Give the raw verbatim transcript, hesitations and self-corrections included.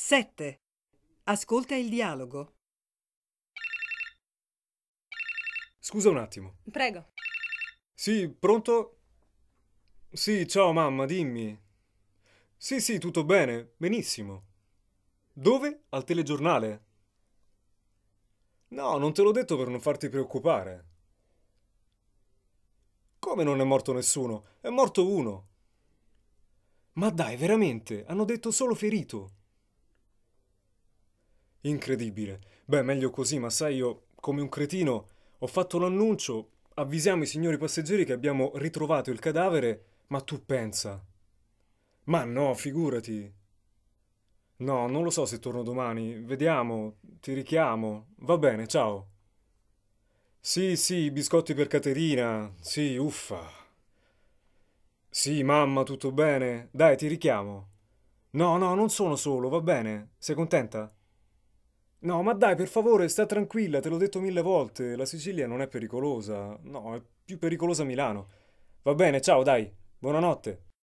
sette. Ascolta il dialogo. Scusa un attimo. Prego. Sì, pronto? Sì, ciao mamma, dimmi. Sì, sì, tutto bene, benissimo. Dove? Al telegiornale? No, non te l'ho detto per non farti preoccupare. Come non è morto nessuno? È morto uno. Ma dai, veramente? Hanno detto solo ferito. Incredibile. Beh, meglio così, ma sai, io, come un cretino, ho fatto l'annuncio, avvisiamo i signori passeggeri che abbiamo ritrovato il cadavere, ma tu pensa. Ma no, figurati. No, non lo so se torno domani. Vediamo, ti richiamo. Va bene, ciao. Sì, sì, biscotti per Caterina. Sì, uffa. Sì, mamma, tutto bene? Dai, ti richiamo. No, no, non sono solo, va bene? Sei contenta? No, ma dai, per favore, sta tranquilla, te l'ho detto mille volte. La Sicilia non è pericolosa. No, è più pericolosa Milano. Va bene, ciao, dai. Buonanotte.